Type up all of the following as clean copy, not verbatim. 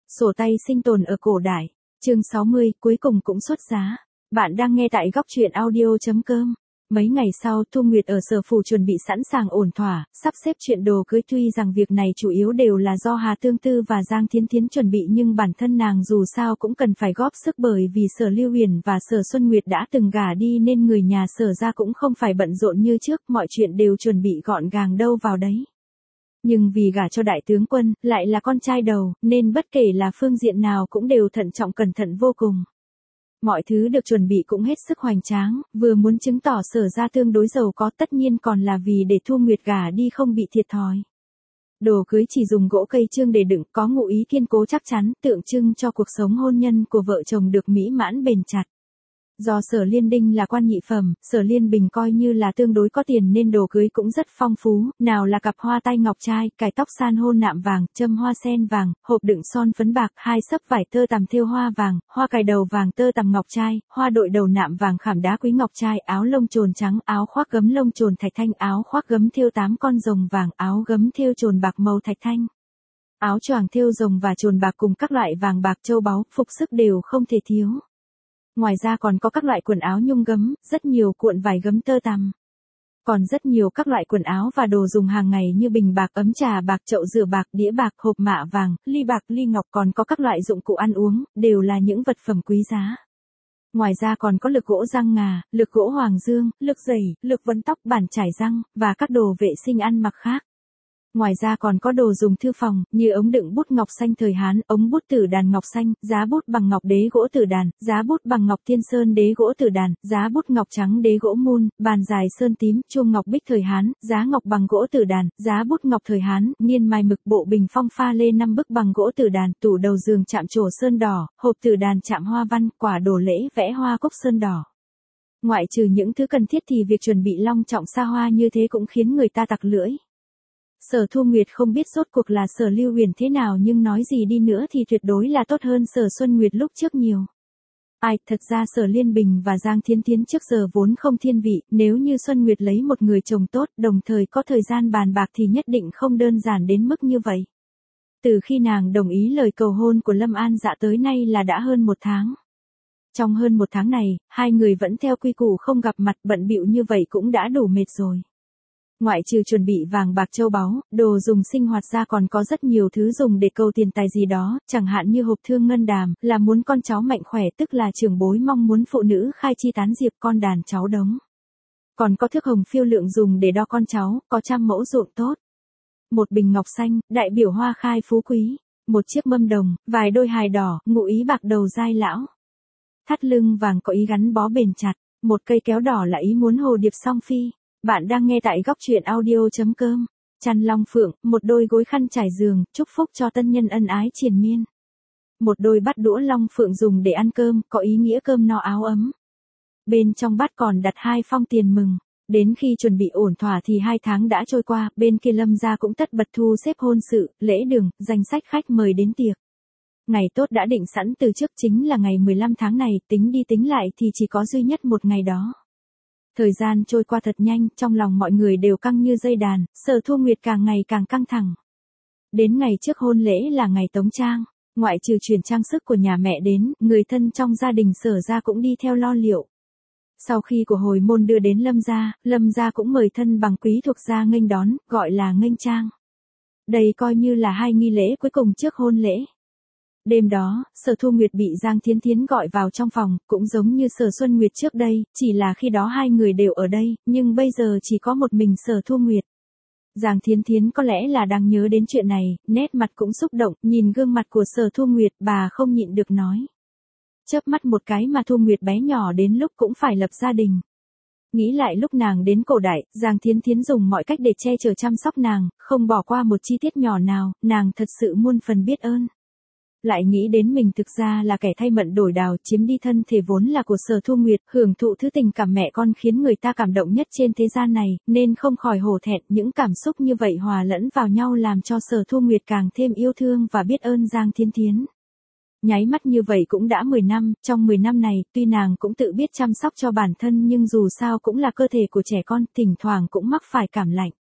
Sổ tay sinh tồn ở cổ đại. Chương 60, cuối cùng cũng xuất giá. Bạn đang nghe tại góc truyện audio.com. Mấy ngày sau, Thu Nguyệt ở Sở Phủ chuẩn bị sẵn sàng ổn thỏa, sắp xếp chuyện đồ cưới, tuy rằng việc này chủ yếu đều là do Hà Tương Tư và Giang Thiến Thiến chuẩn bị, nhưng bản thân nàng dù sao cũng cần phải góp sức, bởi vì Sở Lưu Huyền và Sở Xuân Nguyệt đã từng gả đi nên người nhà Sở gia cũng không phải bận rộn như trước, mọi chuyện đều chuẩn bị gọn gàng đâu vào đấy. Nhưng vì gả cho đại tướng quân, lại là con trai đầu, nên bất kể là phương diện nào cũng đều thận trọng cẩn thận vô cùng. Mọi thứ được chuẩn bị cũng hết sức hoành tráng, vừa muốn chứng tỏ Sở gia tương đối giàu có, tất nhiên còn là vì để Thu Nguyệt gả đi không bị thiệt thòi. Đồ cưới chỉ dùng gỗ cây trương để đựng, có ngụ ý kiên cố chắc chắn, tượng trưng cho cuộc sống hôn nhân của vợ chồng được mỹ mãn bền chặt. Do Sở Liên Đinh là quan nhị phẩm, Sở Liên Bình coi như là tương đối có tiền nên đồ cưới cũng rất phong phú, nào là cặp hoa tay ngọc trai, cài tóc san hô nạm vàng, châm hoa sen vàng, hộp đựng son phấn bạc, 2 xấp vải tơ tằm thêu hoa vàng, hoa cài đầu vàng tơ tằm ngọc trai, hoa đội đầu nạm vàng khảm đá quý ngọc trai, áo lông chồn trắng, áo khoác gấm lông chồn thạch thanh, áo khoác gấm thêu 8 con rồng vàng, áo gấm thêu chồn bạc màu thạch thanh. Áo choàng thêu rồng và chồn bạc cùng các loại vàng bạc châu báu, phục sức đều không thể thiếu. Ngoài ra còn có các loại quần áo nhung gấm, rất nhiều cuộn vải gấm tơ tằm. Còn rất nhiều các loại quần áo và đồ dùng hàng ngày như bình bạc, ấm trà bạc, chậu rửa bạc, đĩa bạc, hộp mạ vàng, ly bạc, ly ngọc, còn có các loại dụng cụ ăn uống, đều là những vật phẩm quý giá. Ngoài ra còn có lược gỗ răng ngà, lược gỗ hoàng dương, lược dày, lược vấn tóc, bàn chải răng, và các đồ vệ sinh ăn mặc khác. Ngoài ra còn có đồ dùng thư phòng, như ống đựng bút ngọc xanh thời Hán, ống bút tử đàn ngọc xanh, giá bút bằng ngọc đế gỗ tử đàn, giá bút bằng ngọc thiên sơn đế gỗ tử đàn, giá bút ngọc trắng đế gỗ mun, bàn dài sơn tím, chuông ngọc bích thời Hán, giá ngọc bằng gỗ tử đàn, giá bút ngọc thời Hán, niên mai mực, bộ bình phong pha lê 5 bức bằng gỗ tử đàn, tủ đầu giường chạm trổ sơn đỏ, hộp tử đàn chạm hoa văn, quả đồ lễ vẽ hoa cúc sơn đỏ. Ngoại trừ những thứ cần thiết thì việc chuẩn bị long trọng xa hoa như thế cũng khiến người ta tặc lưỡi. Sở Thu Nguyệt không biết rốt cuộc là Sở Lưu Huyền thế nào, nhưng nói gì đi nữa thì tuyệt đối là tốt hơn Sở Xuân Nguyệt lúc trước nhiều. Thật ra Sở Liên Bình và Giang Thiến Thiến trước giờ vốn không thiên vị, nếu như Xuân Nguyệt lấy một người chồng tốt, đồng thời có thời gian bàn bạc thì nhất định không đơn giản đến mức như vậy. Từ khi nàng đồng ý lời cầu hôn của Lâm An Dạ tới nay là đã hơn 1 tháng. Trong hơn 1 tháng này, hai người vẫn theo quy củ không gặp mặt, bận bịu như vậy cũng đã đủ mệt rồi. Ngoại trừ chuẩn bị vàng bạc châu báu, đồ dùng sinh hoạt ra còn có rất nhiều thứ dùng để cầu tiền tài gì đó, chẳng hạn như hộp thương ngân đàm, là muốn con cháu mạnh khỏe, tức là trưởng bối mong muốn phụ nữ khai chi tán diệp, con đàn cháu đống. Còn có thước hồng phiêu lượng dùng để đo con cháu, có 100 mẫu ruộng tốt. Một bình ngọc xanh, đại biểu hoa khai phú quý. Một chiếc mâm đồng, vài đôi hài đỏ, ngụ ý bạc đầu giai lão. Thắt lưng vàng có ý gắn bó bền chặt. Một cây kéo đỏ là ý muốn hồ điệp song phi. Bạn đang nghe tại góc truyện audio.com. Chăn long phượng, một đôi gối khăn trải giường, chúc phúc cho tân nhân ân ái triền miên. Một đôi bát đũa long phượng dùng để ăn cơm, có ý nghĩa cơm no áo ấm. Bên trong bát còn đặt 2 phong tiền mừng. Đến khi chuẩn bị ổn thỏa thì 2 tháng đã trôi qua, bên kia Lâm gia cũng tất bật thu xếp hôn sự, lễ đường, danh sách khách mời đến tiệc. Ngày tốt đã định sẵn từ trước chính là ngày 15 tháng này, tính đi tính lại thì chỉ có duy nhất một ngày đó. Thời gian trôi qua thật nhanh, trong lòng mọi người đều căng như dây đàn, Sở Thu Nguyệt càng ngày càng căng thẳng. Đến ngày trước hôn lễ là ngày tống trang, ngoại trừ chuyển trang sức của nhà mẹ đến, người thân trong gia đình Sở gia cũng đi theo lo liệu. Sau khi của hồi môn đưa đến Lâm gia cũng mời thân bằng quý thuộc gia nghênh đón, gọi là nghênh trang. Đây coi như là 2 nghi lễ cuối cùng trước hôn lễ. Đêm đó, Sở Thu Nguyệt bị Giang Thiến Thiến gọi vào trong phòng, cũng giống như Sở Xuân Nguyệt trước đây, chỉ là khi đó hai người đều ở đây, nhưng bây giờ chỉ có một mình Sở Thu Nguyệt. Giang Thiến Thiến có lẽ là đang nhớ đến chuyện này, nét mặt cũng xúc động, nhìn gương mặt của Sở Thu Nguyệt, bà không nhịn được nói. Chớp mắt một cái mà Thu Nguyệt bé nhỏ đến lúc cũng phải lập gia đình. Nghĩ lại lúc nàng đến cổ đại, Giang Thiến Thiến dùng mọi cách để che chở chăm sóc nàng, không bỏ qua một chi tiết nhỏ nào, nàng thật sự muôn phần biết ơn. Lại nghĩ đến mình thực ra là kẻ thay mận đổi đào, chiếm đi thân thể vốn là của Sở Thu Nguyệt, hưởng thụ thứ tình cảm mẹ con khiến người ta cảm động nhất trên thế gian này, nên không khỏi hổ thẹn, những cảm xúc như vậy hòa lẫn vào nhau làm cho Sở Thu Nguyệt càng thêm yêu thương và biết ơn Giang Thiến Thiến. Nháy mắt như vậy cũng đã 10 năm, trong 10 năm này, tuy nàng cũng tự biết chăm sóc cho bản thân nhưng dù sao cũng là cơ thể của trẻ con, thỉnh thoảng cũng mắc phải cảm lạnh.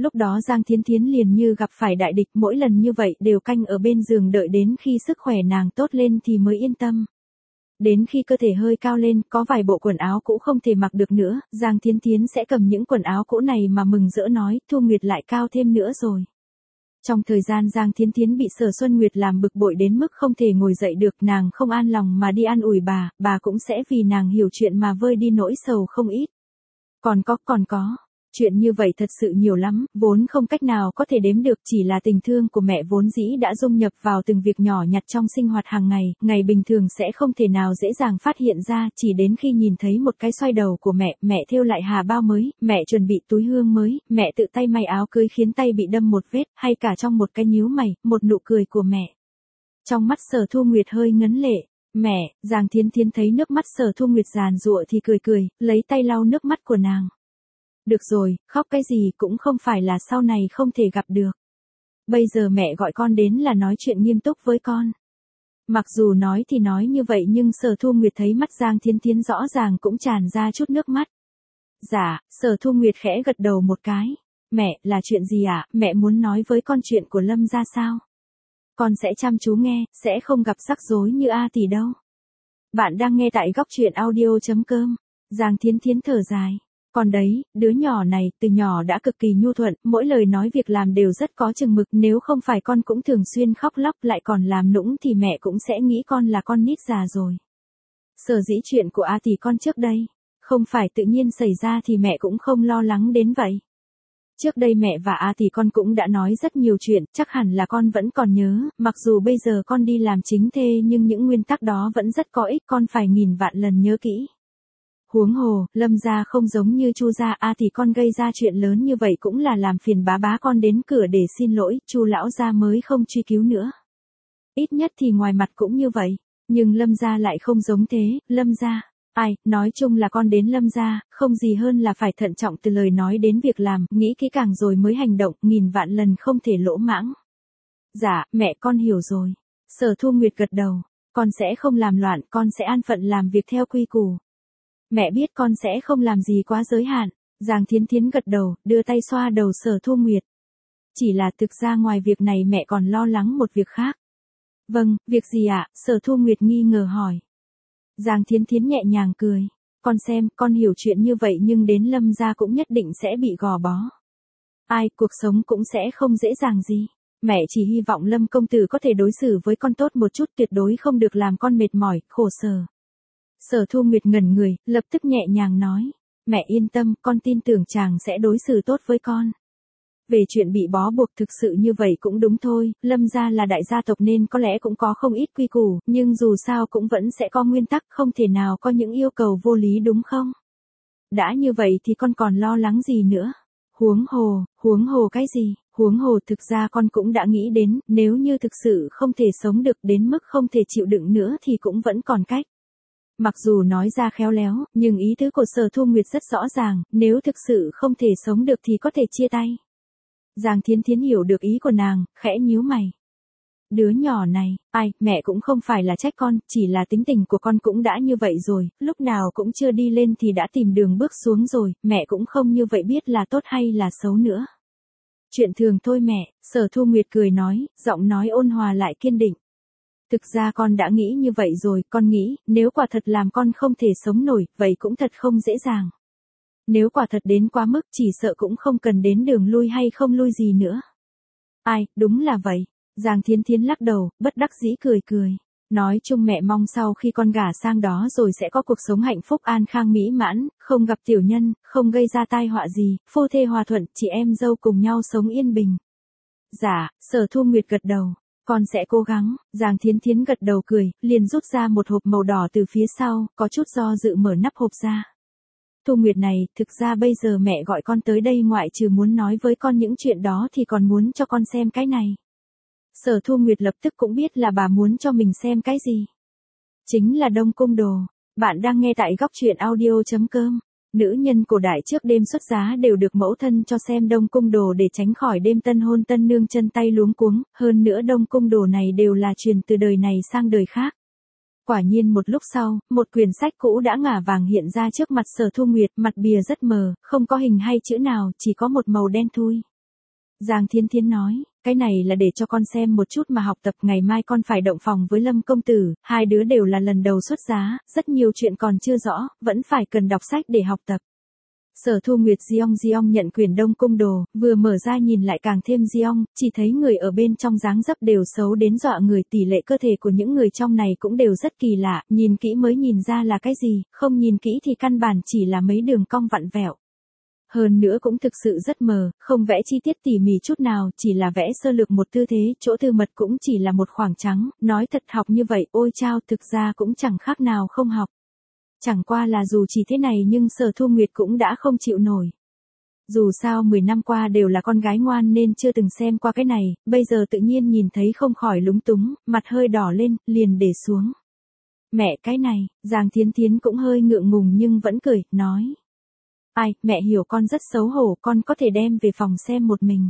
Lúc đó Giang Thiến Thiến liền như gặp phải đại địch, mỗi lần như vậy đều canh ở bên giường đợi đến khi sức khỏe nàng tốt lên thì mới yên tâm. Đến khi cơ thể hơi cao lên, có vài bộ quần áo cũ không thể mặc được nữa, Giang Thiến Thiến sẽ cầm những quần áo cũ này mà mừng rỡ nói, Thu Nguyệt lại cao thêm nữa rồi. Trong thời gian Giang Thiến Thiến bị Sở Xuân Nguyệt làm bực bội đến mức không thể ngồi dậy được, nàng không an lòng mà đi an ủi bà cũng sẽ vì nàng hiểu chuyện mà vơi đi nỗi sầu không ít. Còn có. Chuyện như vậy thật sự nhiều lắm, vốn không cách nào có thể đếm được, chỉ là tình thương của mẹ vốn dĩ đã dung nhập vào từng việc nhỏ nhặt trong sinh hoạt hàng ngày, ngày bình thường sẽ không thể nào dễ dàng phát hiện ra, chỉ đến khi nhìn thấy một cái xoay đầu của mẹ thêu lại hà bao mới, mẹ chuẩn bị túi hương mới, mẹ tự tay may áo cưới khiến tay bị đâm một vết, hay cả trong một cái nhíu mày, một nụ cười của mẹ. Trong mắt Sở Thu Nguyệt hơi ngấn lệ. Mẹ, Giang Thiến Thiến thấy nước mắt Sở Thu Nguyệt giàn giụa thì cười, lấy tay lau nước mắt của nàng. Được rồi, khóc cái gì cũng không phải là sau này không thể gặp được. Bây giờ mẹ gọi con đến là nói chuyện nghiêm túc với con. Mặc dù nói thì nói như vậy nhưng Sở Thu Nguyệt thấy mắt Giang Thiến Thiến rõ ràng cũng tràn ra chút nước mắt. Dạ, Sở Thu Nguyệt khẽ gật đầu một cái. Mẹ, là chuyện gì ạ? Mẹ muốn nói với con chuyện của Lâm ra sao? Con sẽ chăm chú nghe, sẽ không gặp rắc rối như A tỷ đâu. Bạn đang nghe tại góc truyện audio.com. Giang Thiến Thiến thở dài. Còn đấy, đứa nhỏ này, từ nhỏ đã cực kỳ nhu thuận, mỗi lời nói việc làm đều rất có chừng mực, nếu không phải con cũng thường xuyên khóc lóc lại còn làm nũng thì mẹ cũng sẽ nghĩ con là con nít già rồi. Sở dĩ chuyện của A tỷ con trước đây, không phải tự nhiên xảy ra thì mẹ cũng không lo lắng đến vậy. Trước đây mẹ và A tỷ con cũng đã nói rất nhiều chuyện, chắc hẳn là con vẫn còn nhớ, mặc dù bây giờ con đi làm chính thê nhưng những nguyên tắc đó vẫn rất có ích, con phải nghìn vạn lần nhớ kỹ. Huống hồ, Lâm gia không giống như Chu gia, A tỷ con gây ra chuyện lớn như vậy cũng là làm phiền bá con đến cửa để xin lỗi, Chu lão gia mới không truy cứu nữa. Ít nhất thì ngoài mặt cũng như vậy, nhưng Lâm gia lại không giống thế, Lâm gia, nói chung là con đến Lâm gia, không gì hơn là phải thận trọng từ lời nói đến việc làm, nghĩ kỹ càng rồi mới hành động, nghìn vạn lần không thể lỗ mãng. Dạ, mẹ con hiểu rồi. Sở Thu Nguyệt gật đầu, con sẽ không làm loạn, con sẽ an phận làm việc theo quy củ. Mẹ biết con sẽ không làm gì quá giới hạn. Giang Thiến Thiến gật đầu, đưa tay xoa đầu Sở Thu Nguyệt. Chỉ là thực ra ngoài việc này mẹ còn lo lắng một việc khác. Vâng, việc gì ạ? Sở Thu Nguyệt nghi ngờ hỏi. Giang Thiến Thiến nhẹ nhàng cười. Con xem, con hiểu chuyện như vậy nhưng đến Lâm gia cũng nhất định sẽ bị gò bó. Cuộc sống cũng sẽ không dễ dàng gì. Mẹ chỉ hy vọng Lâm công tử có thể đối xử với con tốt một chút, tuyệt đối không được làm con mệt mỏi, khổ sở. Sở Thu Nguyệt ngẩn người, lập tức nhẹ nhàng nói. Mẹ yên tâm, con tin tưởng chàng sẽ đối xử tốt với con. Về chuyện bị bó buộc thực sự như vậy cũng đúng thôi, Lâm gia là đại gia tộc nên có lẽ cũng có không ít quy củ, nhưng dù sao cũng vẫn sẽ có nguyên tắc, không thể nào có những yêu cầu vô lý đúng không? Đã như vậy thì con còn lo lắng gì nữa? Huống hồ cái gì? Huống hồ thực ra con cũng đã nghĩ đến, nếu như thực sự không thể sống được đến mức không thể chịu đựng nữa thì cũng vẫn còn cách. Mặc dù nói ra khéo léo, nhưng ý tứ của Sở Thu Nguyệt rất rõ ràng, nếu thực sự không thể sống được thì có thể chia tay. Giang Thiến Thiến hiểu được ý của nàng, khẽ nhíu mày. Đứa nhỏ này, mẹ cũng không phải là trách con, chỉ là tính tình của con cũng đã như vậy rồi, lúc nào cũng chưa đi lên thì đã tìm đường bước xuống rồi, mẹ cũng không như vậy biết là tốt hay là xấu nữa. Chuyện thường thôi mẹ, Sở Thu Nguyệt cười nói, giọng nói ôn hòa lại kiên định. Thực ra con đã nghĩ như vậy rồi, con nghĩ, nếu quả thật làm con không thể sống nổi, vậy cũng thật không dễ dàng. Nếu quả thật đến quá mức chỉ sợ cũng không cần đến đường lui hay không lui gì nữa. Đúng là vậy. Giang Thiến Thiến lắc đầu, bất đắc dĩ cười. Nói chung mẹ mong sau khi con gả sang đó rồi sẽ có cuộc sống hạnh phúc an khang mỹ mãn, không gặp tiểu nhân, không gây ra tai họa gì, phu thê hòa thuận, chị em dâu cùng nhau sống yên bình. Dạ, Sở Thu Nguyệt gật đầu. Con sẽ cố gắng, Giang Thiến Thiến gật đầu cười, liền rút ra một hộp màu đỏ từ phía sau, có chút do dự mở nắp hộp ra. Thu Nguyệt này, thực ra bây giờ mẹ gọi con tới đây ngoại trừ muốn nói với con những chuyện đó thì còn muốn cho con xem cái này. Sở Thu Nguyệt lập tức cũng biết là bà muốn cho mình xem cái gì. Chính là Đông Cung Đồ. Bạn đang nghe tại góc truyện audio.com. Nữ nhân cổ đại trước đêm xuất giá đều được mẫu thân cho xem Đông Cung Đồ để tránh khỏi đêm tân hôn tân nương chân tay luống cuống, hơn nữa Đông Cung Đồ này đều là truyền từ đời này sang đời khác. Quả nhiên một lúc sau, một quyển sách cũ đã ngả vàng hiện ra trước mặt Sở Thu Nguyệt, mặt bìa rất mờ, không có hình hay chữ nào, chỉ có một màu đen thui. Giang Thiến Thiến nói, cái này là để cho con xem một chút mà học tập, ngày mai con phải động phòng với Lâm công tử, hai đứa đều là lần đầu xuất giá, rất nhiều chuyện còn chưa rõ, vẫn phải cần đọc sách để học tập. Sở Thu Nguyệt Giong nhận quyền Đông Cung đồ, vừa mở ra nhìn lại càng thêm Giong, chỉ thấy người ở bên trong dáng dấp đều xấu đến dọa người, tỷ lệ cơ thể của những người trong này cũng đều rất kỳ lạ, nhìn kỹ mới nhìn ra là cái gì, không nhìn kỹ thì căn bản chỉ là mấy đường cong vặn vẹo. Hơn nữa cũng thực sự rất mờ, không vẽ chi tiết tỉ mỉ chút nào, chỉ là vẽ sơ lược một tư thế, chỗ tư mật cũng chỉ là một khoảng trắng, nói thật học như vậy, ôi chao, thực ra cũng chẳng khác nào không học. Chẳng qua là dù chỉ thế này nhưng Sở Thu Nguyệt cũng đã không chịu nổi. Dù sao 10 năm qua đều là con gái ngoan nên chưa từng xem qua cái này, bây giờ tự nhiên nhìn thấy không khỏi lúng túng, mặt hơi đỏ lên, liền để xuống. Mẹ cái này, Giang Thiến Thiến cũng hơi ngượng ngùng nhưng vẫn cười, nói. Ai, mẹ hiểu con rất xấu hổ, con có thể đem về phòng xem một mình.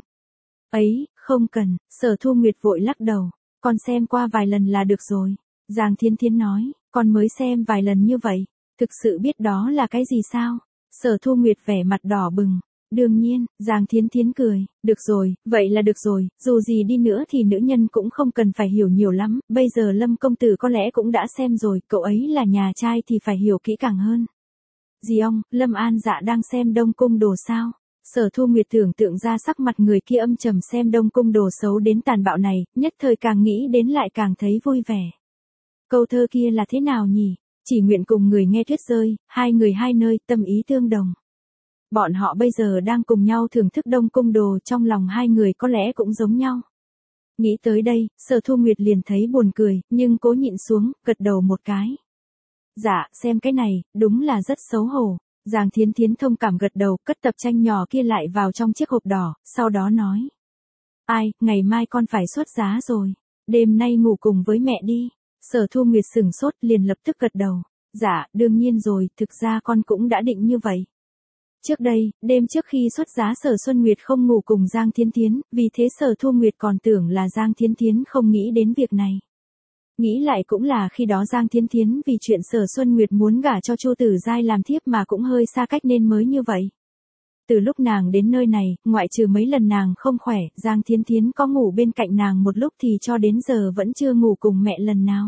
Ấy, không cần, Sở Thu Nguyệt vội lắc đầu, con xem qua vài lần là được rồi. Giang Thiến Thiến nói, con mới xem vài lần như vậy, thực sự biết đó là cái gì sao? Sở Thu Nguyệt vẻ mặt đỏ bừng. Đương nhiên, Giang Thiến Thiến cười, được rồi, vậy là được rồi, dù gì đi nữa thì nữ nhân cũng không cần phải hiểu nhiều lắm, bây giờ Lâm công tử có lẽ cũng đã xem rồi, cậu ấy là nhà trai thì phải hiểu kỹ càng hơn. Giong, Lâm An Dạ đang xem Đông Cung đồ sao? Sở Thu Nguyệt tưởng tượng ra sắc mặt người kia âm trầm xem Đông Cung đồ xấu đến tàn bạo này, nhất thời càng nghĩ đến lại càng thấy vui vẻ. Câu thơ kia là thế nào nhỉ? Chỉ nguyện cùng người nghe tuyết rơi, hai người hai nơi, tâm ý tương đồng. Bọn họ bây giờ đang cùng nhau thưởng thức Đông Cung đồ, trong lòng hai người có lẽ cũng giống nhau. Nghĩ tới đây, Sở Thu Nguyệt liền thấy buồn cười, nhưng cố nhịn xuống, gật đầu một cái. Dạ, xem cái này, đúng là rất xấu hổ. Giang Thiến Thiến thông cảm gật đầu, cất tập tranh nhỏ kia lại vào trong chiếc hộp đỏ, sau đó nói. Ai, ngày mai con phải xuất giá rồi. Đêm nay ngủ cùng với mẹ đi. Sở Thu Nguyệt sửng sốt liền lập tức gật đầu. Dạ, đương nhiên rồi, thực ra con cũng đã định như vậy. Trước đây, đêm trước khi xuất giá Sở Xuân Nguyệt không ngủ cùng Giang Thiến Thiến, vì thế Sở Thu Nguyệt còn tưởng là Giang Thiến Thiến không nghĩ đến việc này. Nghĩ lại cũng là khi đó Giang Thiến Thiến vì chuyện Sở Xuân Nguyệt muốn gả cho Chu Tử Giai làm thiếp mà cũng hơi xa cách nên mới như vậy. Từ lúc nàng đến nơi này, ngoại trừ mấy lần nàng không khỏe, Giang Thiến Thiến có ngủ bên cạnh nàng một lúc thì cho đến giờ vẫn chưa ngủ cùng mẹ lần nào.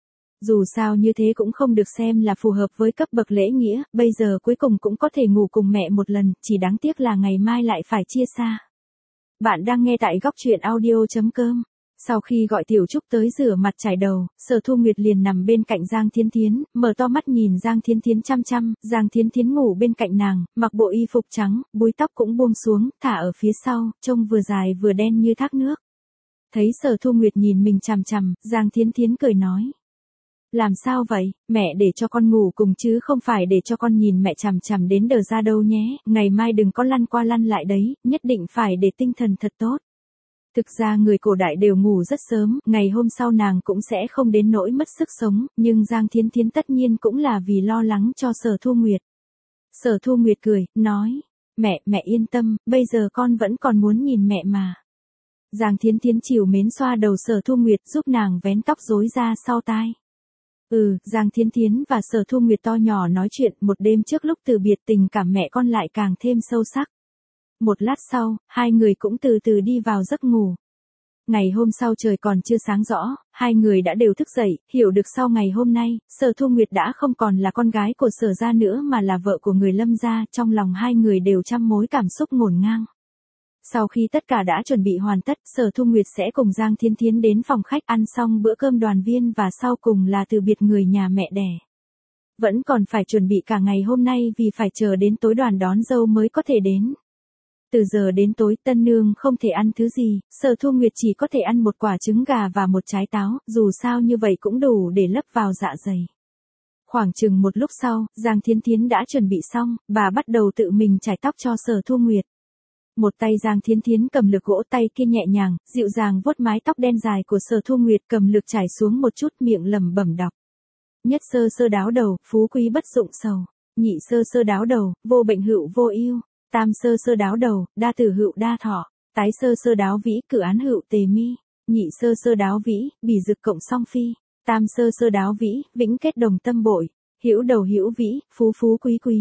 Dù sao như thế cũng không được xem là phù hợp với cấp bậc lễ nghĩa, bây giờ cuối cùng cũng có thể ngủ cùng mẹ một lần, chỉ đáng tiếc là ngày mai lại phải chia xa. Bạn đang nghe tại góc truyện audio.com. Sau khi gọi Tiểu Trúc tới rửa mặt chải đầu, Sở Thu Nguyệt liền nằm bên cạnh Giang Thiến Thiến, mở to mắt nhìn Giang Thiến Thiến chăm chăm, Giang Thiến Thiến ngủ bên cạnh nàng, mặc bộ y phục trắng, búi tóc cũng buông xuống, thả ở phía sau, trông vừa dài vừa đen như thác nước. Thấy Sở Thu Nguyệt nhìn mình chằm chằm, Giang Thiến Thiến cười nói. Làm sao vậy, mẹ để cho con ngủ cùng chứ không phải để cho con nhìn mẹ chằm chằm đến đờ ra đâu nhé, ngày mai đừng có lăn qua lăn lại đấy, nhất định phải để tinh thần thật tốt. Thực ra người cổ đại đều ngủ rất sớm, ngày hôm sau nàng cũng sẽ không đến nỗi mất sức sống, nhưng Giang Thiến Thiến tất nhiên cũng là vì lo lắng cho Sở Thu Nguyệt. Sở Thu Nguyệt cười, nói, mẹ yên tâm, bây giờ con vẫn còn muốn nhìn mẹ mà. Giang Thiến Thiến trìu mến xoa đầu Sở Thu Nguyệt giúp nàng vén tóc rối ra sau tai. Giang Thiến Thiến và Sở Thu Nguyệt to nhỏ nói chuyện một đêm trước lúc từ biệt tình cảm mẹ con lại càng thêm sâu sắc. Một lát sau, hai người cũng từ từ đi vào giấc ngủ. Ngày hôm sau trời còn chưa sáng rõ, hai người đã đều thức dậy, hiểu được sau ngày hôm nay, Sở Thu Nguyệt đã không còn là con gái của Sở gia nữa mà là vợ của người Lâm gia, trong lòng hai người đều trăm mối cảm xúc ngổn ngang. Sau khi tất cả đã chuẩn bị hoàn tất, Sở Thu Nguyệt sẽ cùng Giang Thiến Thiến đến phòng khách ăn xong bữa cơm đoàn viên và sau cùng là từ biệt người nhà mẹ đẻ. Vẫn còn phải chuẩn bị cả ngày hôm nay vì phải chờ đến tối đoàn đón dâu mới có thể đến. Từ giờ đến tối tân nương không thể ăn thứ gì, Sở Thu Nguyệt chỉ có thể ăn một quả trứng gà và một trái táo, dù sao như vậy cũng đủ để lấp vào dạ dày. Khoảng chừng một lúc sau, Giang Thiến Thiến đã chuẩn bị xong, bà bắt đầu tự mình chải tóc cho Sở Thu Nguyệt. Một tay Giang Thiến Thiến cầm lược gỗ, tay kia nhẹ nhàng, dịu dàng vuốt mái tóc đen dài của Sở Thu Nguyệt, cầm lược trải xuống một chút, miệng lẩm bẩm đọc. Nhất sơ sơ đáo đầu, phú quý bất dụng sầu. Nhị sơ sơ đáo đầu, vô bệnh hữu vô ưu. Tam sơ sơ đáo đầu, đa tử hữu đa thọ. Tái sơ sơ đáo vĩ, cử án hữu tề mi. Nhị sơ sơ đáo vĩ, bỉ dực cộng song phi. Tam sơ sơ đáo vĩ, vĩnh kết đồng tâm bội. Hữu đầu hữu vĩ, phú phú quý quý.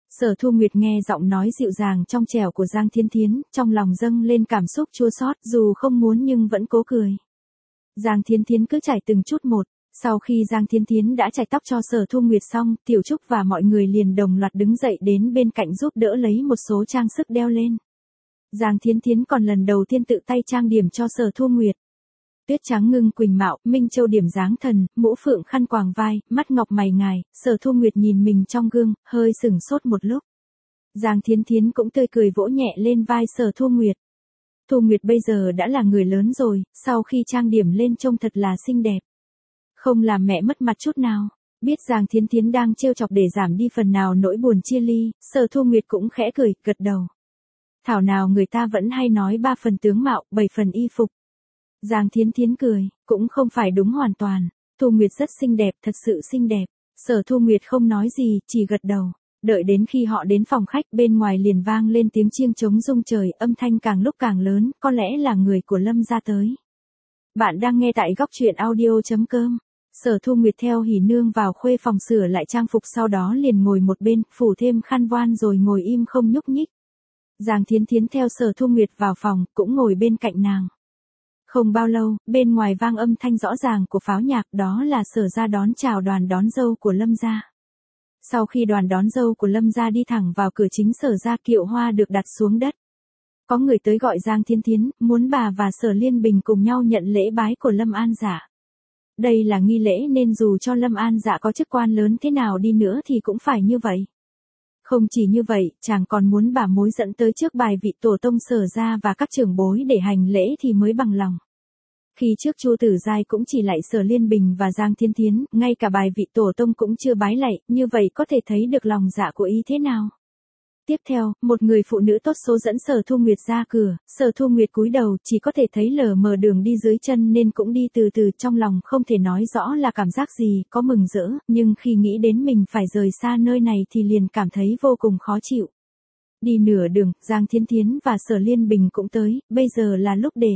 Sở Thu Nguyệt nghe giọng nói dịu dàng trong trẻo của Giang Thiến Thiến, trong lòng dâng lên cảm xúc chua xót, dù không muốn nhưng vẫn cố cười. Giang Thiến Thiến cứ chải từng chút một, sau khi Giang Thiến Thiến đã chải tóc cho Sở Thu Nguyệt xong, Tiểu Trúc và mọi người liền đồng loạt đứng dậy đến bên cạnh giúp đỡ lấy một số trang sức đeo lên. Giang Thiến Thiến còn lần đầu tiên tự tay trang điểm cho Sở Thu Nguyệt. Tuyết trắng ngưng quỳnh mạo, minh châu điểm dáng thần, mũ phượng khăn quàng vai, mắt ngọc mày ngài, Sở Thu Nguyệt nhìn mình trong gương, hơi sửng sốt một lúc. Giang Thiến Thiến cũng tươi cười vỗ nhẹ lên vai Sở Thu Nguyệt. Thu Nguyệt bây giờ đã là người lớn rồi, sau khi trang điểm lên trông thật là xinh đẹp. Không làm mẹ mất mặt chút nào. Biết Giang Thiến Thiến đang trêu chọc để giảm đi phần nào nỗi buồn chia ly, Sở Thu Nguyệt cũng khẽ cười, gật đầu. Thảo nào người ta vẫn hay nói 3 phần tướng mạo, 7 phần y phục. Giang Thiến Thiến cười, cũng không phải đúng hoàn toàn. Thu Nguyệt rất xinh đẹp, thật sự xinh đẹp. Sở Thu Nguyệt không nói gì, chỉ gật đầu. Đợi đến khi họ đến phòng khách, bên ngoài liền vang lên tiếng chiêng trống rung trời, âm thanh càng lúc càng lớn, có lẽ là người của Lâm gia tới. Bạn đang nghe tại góc truyện audio.com. Sở Thu Nguyệt theo Hỉ Nương vào khuê phòng sửa lại trang phục, sau đó liền ngồi một bên, phủ thêm khăn voan rồi ngồi im không nhúc nhích. Giang Thiến Thiến theo Sở Thu Nguyệt vào phòng, cũng ngồi bên cạnh nàng. Không bao lâu, bên ngoài vang âm thanh rõ ràng của pháo nhạc, đó là Sở gia đón chào đoàn đón dâu của Lâm gia. Sau khi đoàn đón dâu của Lâm gia đi thẳng vào cửa chính Sở gia, kiệu hoa được đặt xuống đất. Có người tới gọi Giang Thiến Thiến, muốn bà và Sở Liên Bình cùng nhau nhận lễ bái của Lâm An Dạ. Đây là nghi lễ nên dù cho Lâm An Dạ có chức quan lớn thế nào đi nữa thì cũng phải như vậy. Không chỉ như vậy, chàng còn muốn bà mối dẫn tới trước bài vị tổ tông Sở gia và các trưởng bối để hành lễ thì mới bằng lòng. Khi trước Chu Tử Giai cũng chỉ lạy Sở Liên Bình và Giang Thiến Thiến, ngay cả bài vị tổ tông cũng chưa bái lạy, như vậy có thể thấy được lòng dạ của y thế nào. Tiếp theo, một người phụ nữ tốt số dẫn Sở Thu Nguyệt ra cửa, Sở Thu Nguyệt cúi đầu, chỉ có thể thấy lờ mờ đường đi dưới chân nên cũng đi từ từ, trong lòng không thể nói rõ là cảm giác gì, có mừng rỡ, nhưng khi nghĩ đến mình phải rời xa nơi này thì liền cảm thấy vô cùng khó chịu. Đi nửa đường, Giang Thiến Thiến và Sở Liên Bình cũng tới, bây giờ là lúc để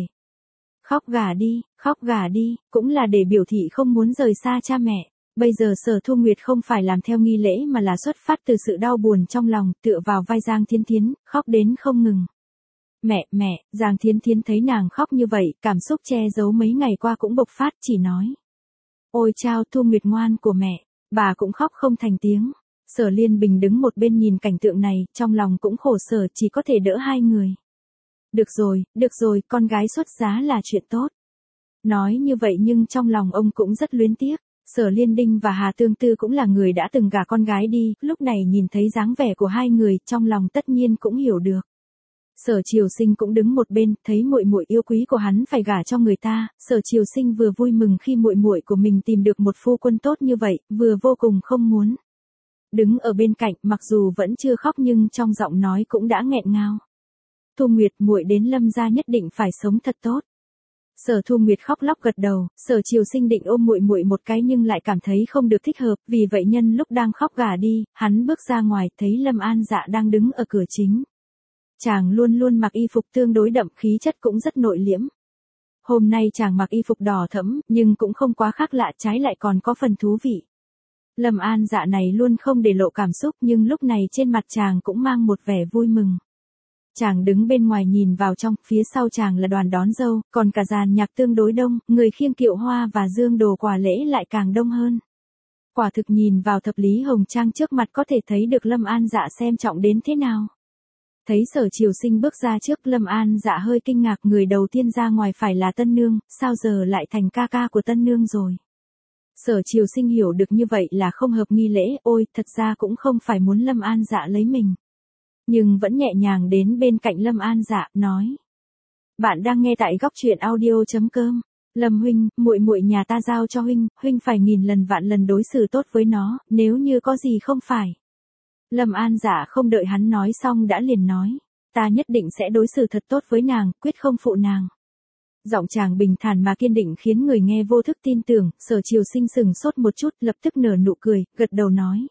khóc gả đi, cũng là để biểu thị không muốn rời xa cha mẹ. Bây giờ Sở Thu Nguyệt không phải làm theo nghi lễ mà là xuất phát từ sự đau buồn trong lòng, tựa vào vai Giang Thiến Thiến, khóc đến không ngừng. Mẹ, Giang Thiến Thiến thấy nàng khóc như vậy, cảm xúc che giấu mấy ngày qua cũng bộc phát, chỉ nói. Ôi chao, Thu Nguyệt ngoan của mẹ, bà cũng khóc không thành tiếng. Sở Liên Bình đứng một bên nhìn cảnh tượng này, trong lòng cũng khổ sở, chỉ có thể đỡ hai người. Được rồi, con gái xuất giá là chuyện tốt. Nói như vậy nhưng trong lòng ông cũng rất luyến tiếc. Sở Liên Đinh và Hà Tương Tư cũng là người đã từng gả con gái đi, lúc này nhìn thấy dáng vẻ của hai người, trong lòng tất nhiên cũng hiểu được. Sở Triều Sinh cũng đứng một bên, thấy muội muội yêu quý của hắn phải gả cho người ta, Sở Triều Sinh vừa vui mừng khi muội muội của mình tìm được một phu quân tốt như vậy, vừa vô cùng không muốn. Đứng ở bên cạnh, mặc dù vẫn chưa khóc nhưng trong giọng nói cũng đã nghẹn ngào. Thu Nguyệt, muội đến Lâm gia nhất định phải sống thật tốt. Sở Thu Nguyệt khóc lóc gật đầu, Sở Triều Sinh định ôm muội muội một cái nhưng lại cảm thấy không được thích hợp, vì vậy nhân lúc đang khóc gả đi, hắn bước ra ngoài, thấy Lâm An Dạ đang đứng ở cửa chính. Chàng luôn luôn mặc y phục tương đối đậm, khí chất cũng rất nội liễm. Hôm nay chàng mặc y phục đỏ thẫm, nhưng cũng không quá khác lạ, trái lại còn có phần thú vị. Lâm An Dạ này luôn không để lộ cảm xúc, nhưng lúc này trên mặt chàng cũng mang một vẻ vui mừng. Chàng đứng bên ngoài nhìn vào trong, phía sau chàng là đoàn đón dâu, còn cả dàn nhạc tương đối đông, người khiêng kiệu hoa và dương đồ quà lễ lại càng đông hơn. Quả thực nhìn vào thập lý hồng trang trước mặt có thể thấy được Lâm An Dạ xem trọng đến thế nào. Thấy Sở Triều Sinh bước ra trước, Lâm An Dạ hơi kinh ngạc, người đầu tiên ra ngoài phải là Tân Nương, sao giờ lại thành ca ca của Tân Nương rồi. Sở Triều Sinh hiểu được như vậy là không hợp nghi lễ, ôi, thật ra cũng không phải muốn Lâm An Dạ lấy mình. Nhưng vẫn nhẹ nhàng đến bên cạnh Lâm An Dạ, nói. Bạn đang nghe tại góc truyện audio.com. Lâm huynh, muội muội nhà ta giao cho huynh phải nghìn lần vạn lần đối xử tốt với nó, nếu như có gì không phải. Lâm An Dạ không đợi hắn nói xong đã liền nói. Ta nhất định sẽ đối xử thật tốt với nàng, quyết không phụ nàng. Giọng chàng bình thản mà kiên định khiến người nghe vô thức tin tưởng, Sở Triều Sinh sừng sốt một chút, lập tức nở nụ cười, gật đầu nói.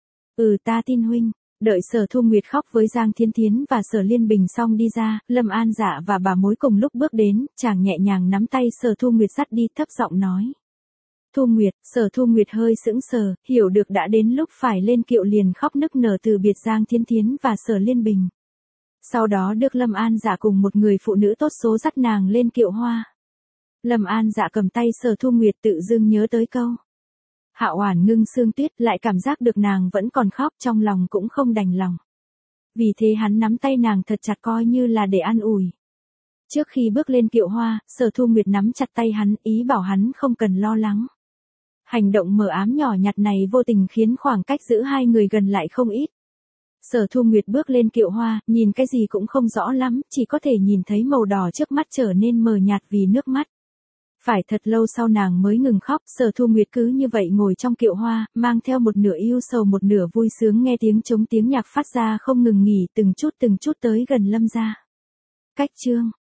Ta tin huynh. Đợi Sở Thu Nguyệt khóc với Giang Thiến Thiến và Sở Liên Bình xong đi ra, Lâm An Dạ và bà mối cùng lúc bước đến, chàng nhẹ nhàng nắm tay Sở Thu Nguyệt dắt đi, thấp giọng nói. Thu Nguyệt, Sở Thu Nguyệt hơi sững sờ, hiểu được đã đến lúc phải lên kiệu liền khóc nức nở từ biệt Giang Thiến Thiến và Sở Liên Bình. Sau đó được Lâm An Dạ cùng một người phụ nữ tốt số dắt nàng lên kiệu hoa. Lâm An Dạ cầm tay Sở Thu Nguyệt tự dưng nhớ tới câu. Hạo Oản ngưng xương tuyết, lại cảm giác được nàng vẫn còn khóc, trong lòng cũng không đành lòng. Vì thế hắn nắm tay nàng thật chặt coi như là để an ủi. Trước khi bước lên kiệu hoa, Sở Thu Nguyệt nắm chặt tay hắn, ý bảo hắn không cần lo lắng. Hành động mờ ám nhỏ nhặt này vô tình khiến khoảng cách giữa hai người gần lại không ít. Sở Thu Nguyệt bước lên kiệu hoa, nhìn cái gì cũng không rõ lắm, chỉ có thể nhìn thấy màu đỏ trước mắt trở nên mờ nhạt vì nước mắt. Phải thật lâu sau nàng mới ngừng khóc, Sở Thu Nguyệt cứ như vậy ngồi trong kiệu hoa, mang theo một nửa ưu sầu một nửa vui sướng, nghe tiếng trống tiếng nhạc phát ra không ngừng nghỉ, từng chút tới gần Lâm gia. Cách chương